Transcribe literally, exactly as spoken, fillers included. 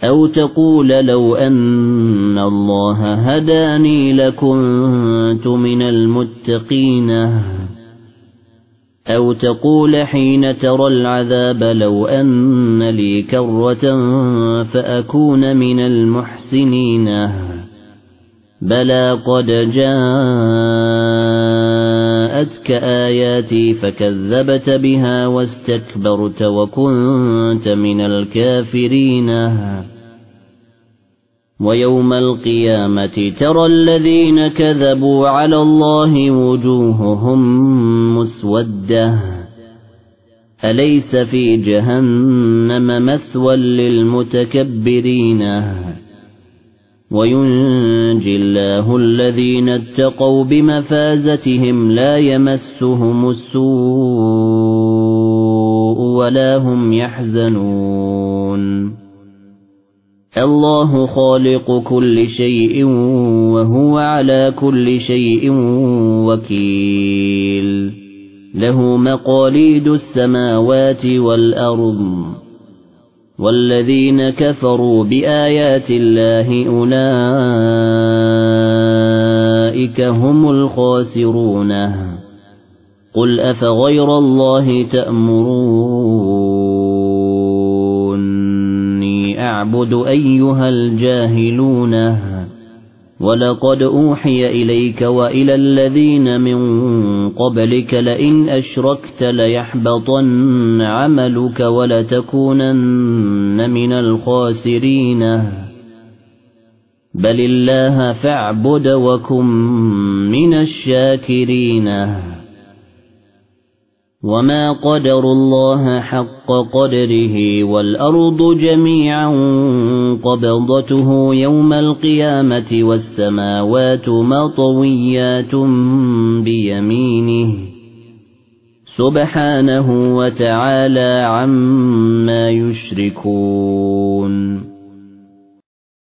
أو تقول لو أن الله هداني لكنت من المتقين أو تقول حين ترى العذاب لو أن لي كرة فأكون من المحسنين بلى قد جاءتك آياتي فكذبت بها واستكبرت وكنت من الكافرين ويوم القيامة ترى الذين كذبوا على الله وجوههم مسودة أليس في جهنم مثوى للمتكبرين وينجي الله الذين اتقوا بمفازتهم لا يمسهم السوء ولا هم يحزنون الله خالق كل شيء وهو على كل شيء وكيل له مقاليد السماوات والأرض والذين كفروا بآيات الله أولئك هم الخاسرون قل أفغير الله تأمروني أعبد أيها الجاهلون ولقد أوحي إليك وإلى الذين من قبلك لئن أشركت ليحبطن عملك ولتكونن من الخاسرين بل الله فاعبد وكن من الشاكرين وما قدر الله حق قدره والأرض جميعا قبضته يوم القيامة والسماوات مطويات بيمينه سبحانه وتعالى عما يشركون